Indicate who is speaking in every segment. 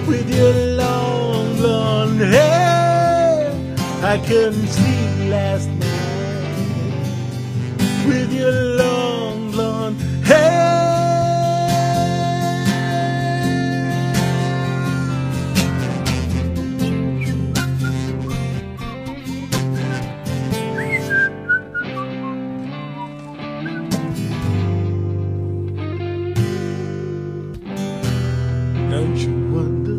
Speaker 1: with your long blonde hair. I couldn't sleep last night with your long blonde hair. Don't you wonder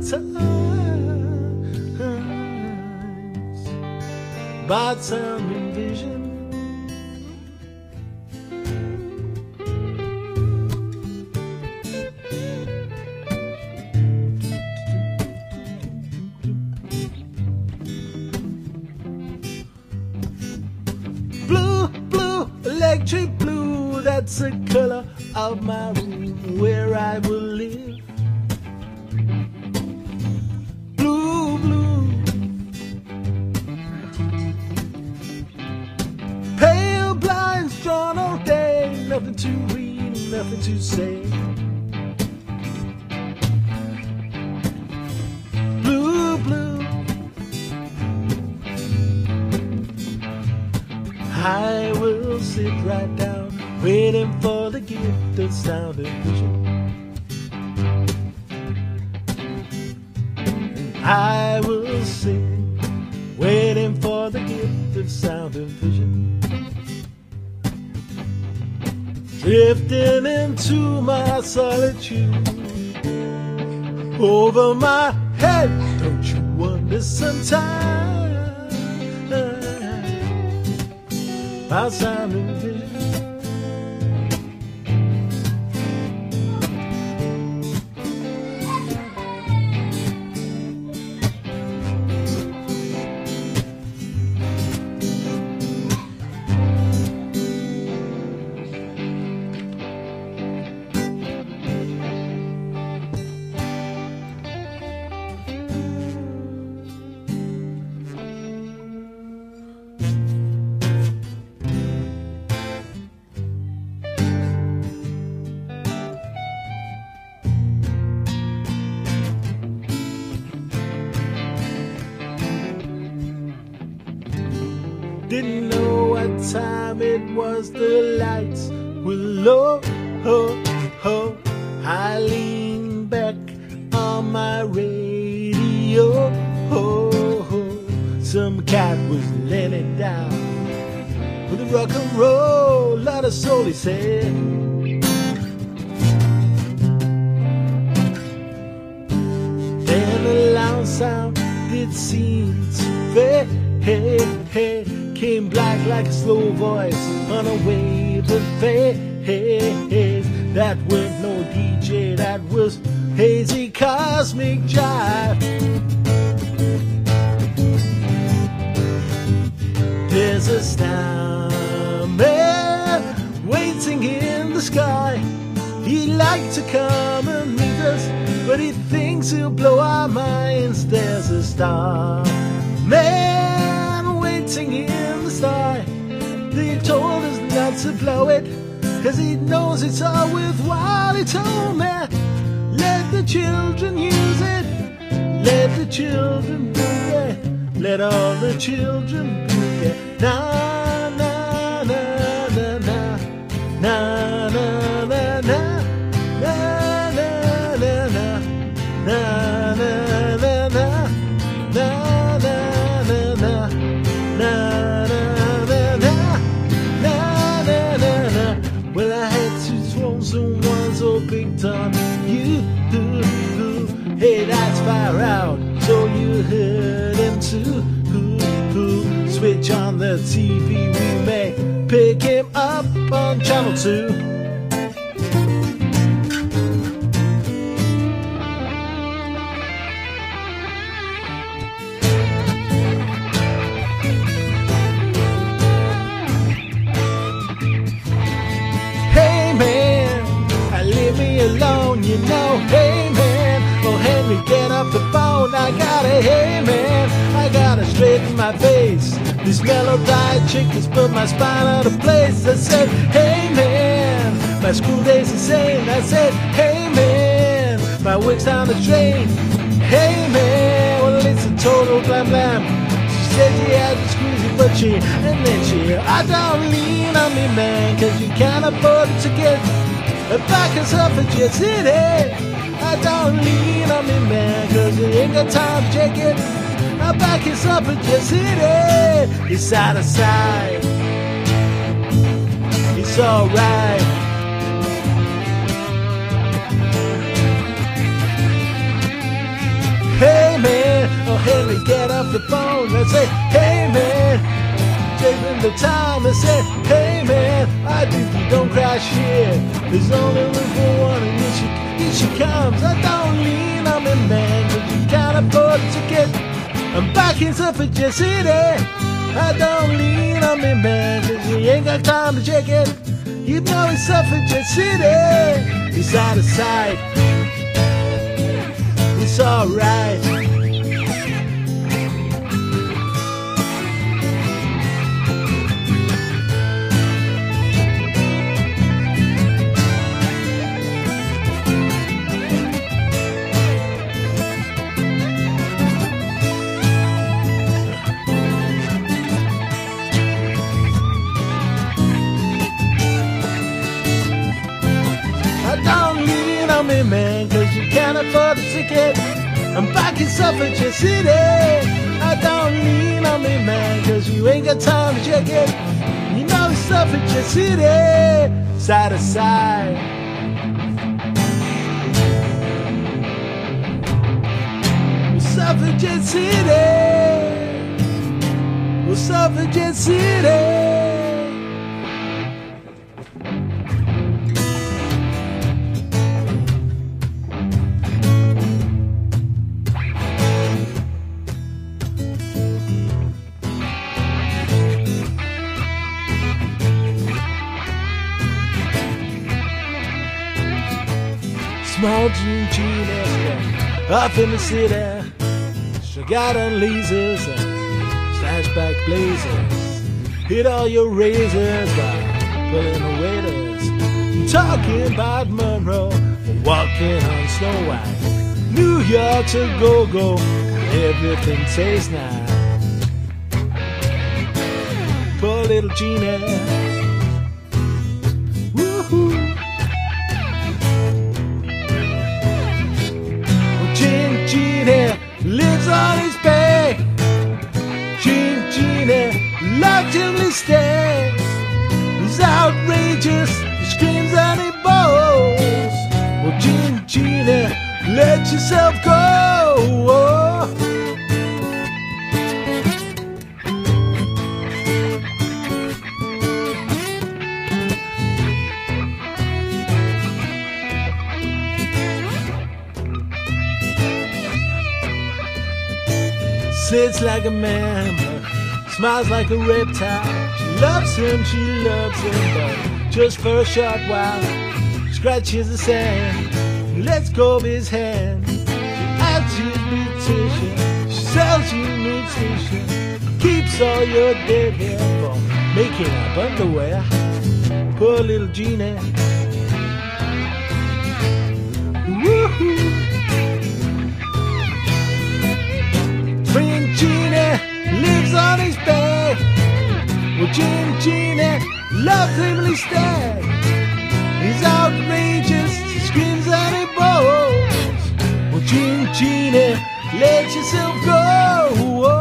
Speaker 1: sometimes about sound and vision? Blue, blue, electric blue, that's the color of my room where I will live. Blue, blue, pale blinds drawn all day, nothing to read, nothing to say. Blue, blue, I will sit right down, waiting for the gift of sound and vision. I will sing, waiting for the gift of sound and vision. Drifting into my solitude, over my head. Don't you wonder sometimes about sound and vision? Didn't know what time it was, the lights were low, ho, ho. I leaned back on my radio, ho, ho. Some cat was laying it down with a rock and roll, lot of soul, he said. Then the loud sound did seem to fade, came black like a slow voice on a wave of face. That weren't no DJ, that was hazy cosmic jive. There's a starman waiting in the sky. He'd like to come and meet us, but he thinks he'll blow our minds. There's a starman waiting in the sky. They told us not to blow it, 'cause he knows it's all worthwhile. He told me, let the children use it, let the children do it, let all the children do it. Na na na na na na na na na na na na na na na na picked on you. Hey, that's far out, so you heard him too. Switch on the TV, we may pick him up on channel 2. Alone, you know, hey man, oh Henry, get off the phone. I gotta, hey man, I gotta straighten my face. This mellow-dyed chick has put my spine out of place. I said, hey man, my school day's insane. I said, hey man, my works down the drain. Hey man, well it's a total blam blam. She said she had to squeeze it, but and then she, I don't lean on me man, cause you can't afford to get back us up for Jet City. I don't lean on me man, cause you ain't got time to check it. I back us up for Jet City. It's out of sight. It's alright. Hey man, oh Henry, get off the phone and say, hey man, taking the time and say, hey man, I think you don't crash here. There's only room for one and here she comes. I don't lean on me man, cause you can't afford a ticket. I'm back in Jet City. I don't lean on me man, cause you ain't got time to check it. You know it's Jet City. It's out of sight. It's alright. I don't lean on me man, cause you can't afford a ticket. I'm back in Jet City. I don't lean on me man, cause you ain't got time to check it. You know it's Jet City. Side to side. We're Jet City. We're Jet City. Small Gina, off in the city. She got on lasers, flashback blazers. Hit all your razors while pulling the waiters. Talking about Monroe, walking on Snow White. New York's a go-go, everything tastes nice. Poor little Gina. Woohoo. Gene lives on his back. Gene loves him to stay. He's outrageous, he screams and he bows. Well, Gene, let yourself go. Sits like a man, but smiles like a reptile. She loves him, but just for a short while. Scratches the sand, lets go of his hand. She adds his beautician, she sells you nutrition. Keeps all your dead hair from making up underwear. Poor little Gina. Woohoo. Gene lives on his bed. Well, Gene loves him to stay. He's outrageous, he screams and he bows. Well, Gene, let yourself go.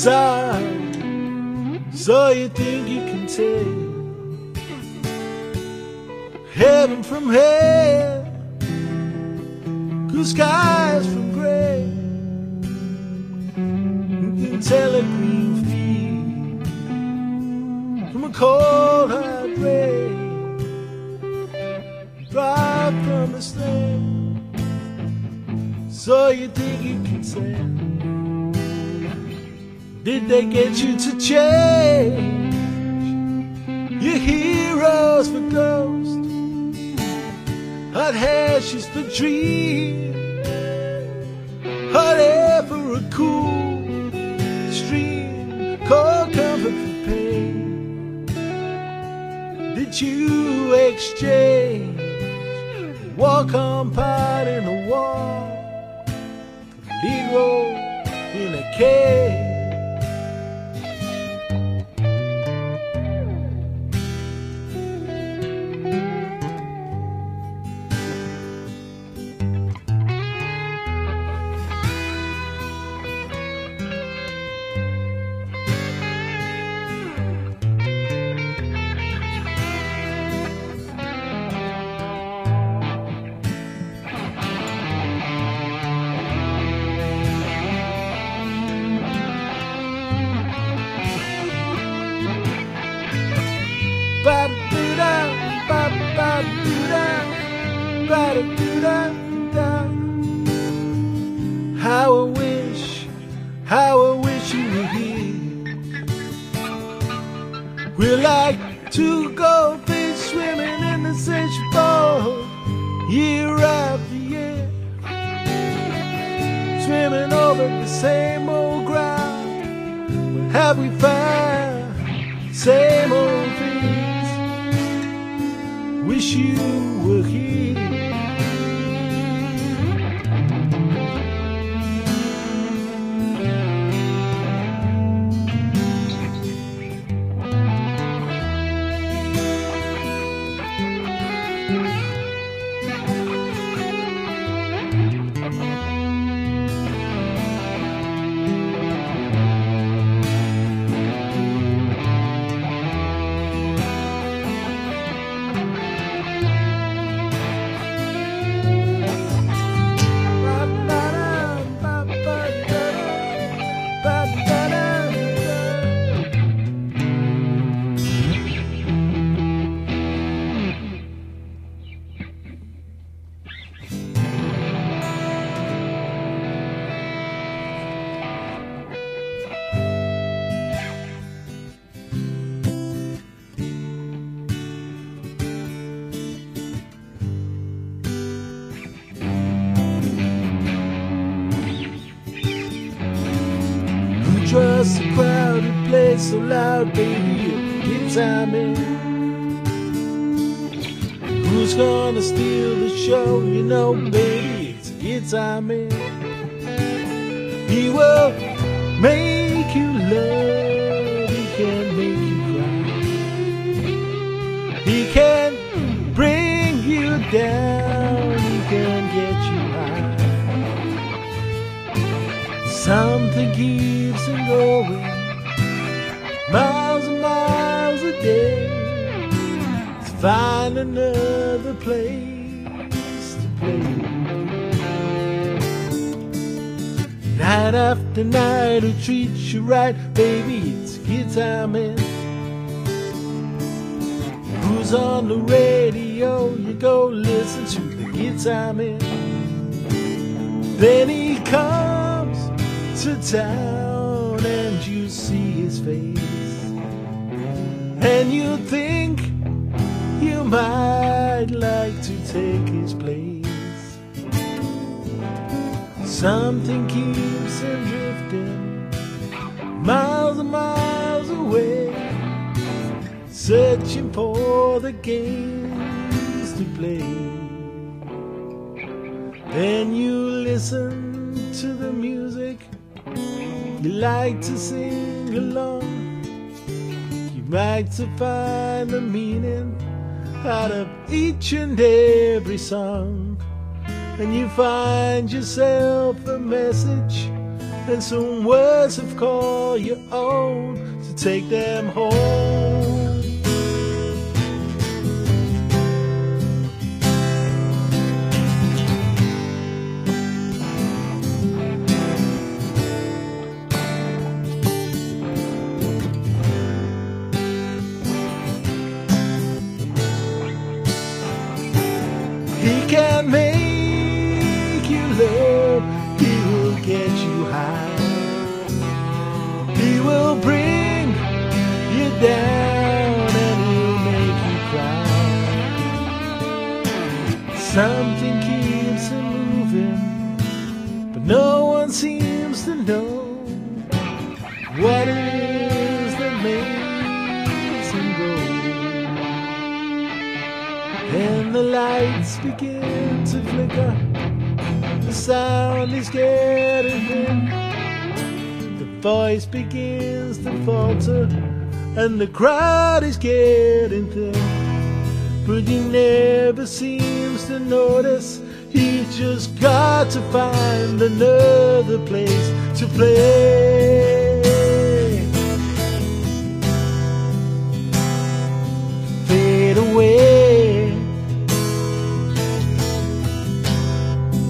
Speaker 1: side. So you think you can tell heaven from hell, 'cause skies from gray. You can tell a green field from a cold hard rain, drive from a stand. So you think you can say, did they get you to change your heroes for ghosts, hot hashes for dreams, hot air for a cool stream, cold comfort for pain? Did you exchange walk on part in a wall, lead role in a cave? How I wish you were here. We like to go fish swimming in the Central Bowl year after year, swimming over the same old ground. What have we found? Same old things. Wish you were here. Trust a crowded place so loud, baby, it's I'm in. Who's gonna steal the show? You know, baby, it's I'm in. He will make you love, he can make you cry, he can bring you down, he can get you high. Something keeps him going, miles and miles a day, to find another place to play. Night after night, who treats you right, baby, it's guitar man. Who's on the radio? You go listen to the guitar man. Then he comes to town and you see his face, and you think you might like to take his place. Something keeps him drifting miles and miles away, searching for the games to play. Then you listen to the music, you like to sing along, you like to find the meaning out of each and every song, and you find yourself a message and some words of call your own to take them home. He can make you love, he will get you high, he will bring you down and he'll make you cry. Something keeps him moving, but no one seems to know what it is that makes him go. And the lights begin to flicker, the sound is getting thin, the voice begins to falter, and the crowd is getting thin. But he never seems to notice, he's just got to find another place to play.